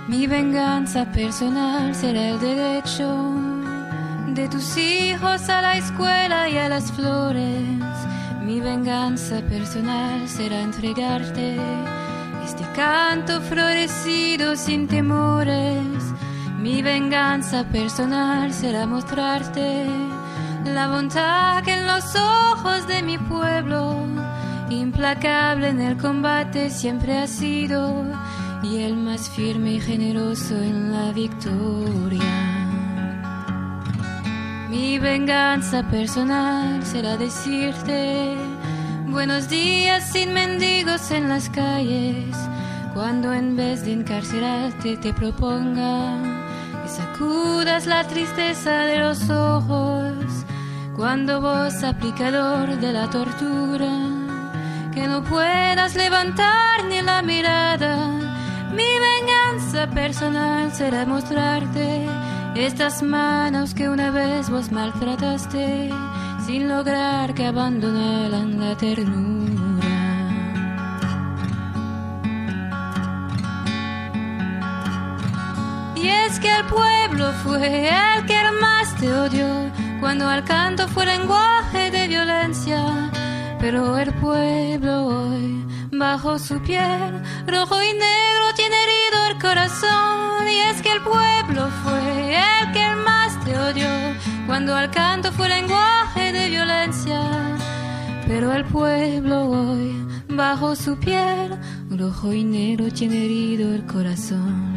Mi venganza personal será el derecho de tus hijos a la escuela y a las flores. Mi venganza personal será entregarte este canto florecido sin temores. Mi venganza personal será mostrarte la bondad que en los ojos de mi pueblo, implacable en el combate siempre ha sido, y el más firme y generoso en la victoria. Mi venganza personal será decirte buenos días sin mendigos en las calles, cuando en vez de encarcelarte te proponga que sacudas la tristeza de los ojos, cuando vos, aplicador de la tortura, que no puedas levantar ni la mirada. Mi venganza personal será mostrarte estas manos que una vez vos maltrataste, sin lograr que abandonaran la ternura. Y es que el pueblo fue el que más te odió, cuando al canto fue lenguaje de violencia. Pero el pueblo hoy, bajo su piel, rojo y negro, tiene herido el corazón. Y es que el pueblo fue el que más te odió, cuando al canto fue lenguaje de violencia. Pero el pueblo hoy, bajo su piel, rojo y negro, tiene herido el corazón.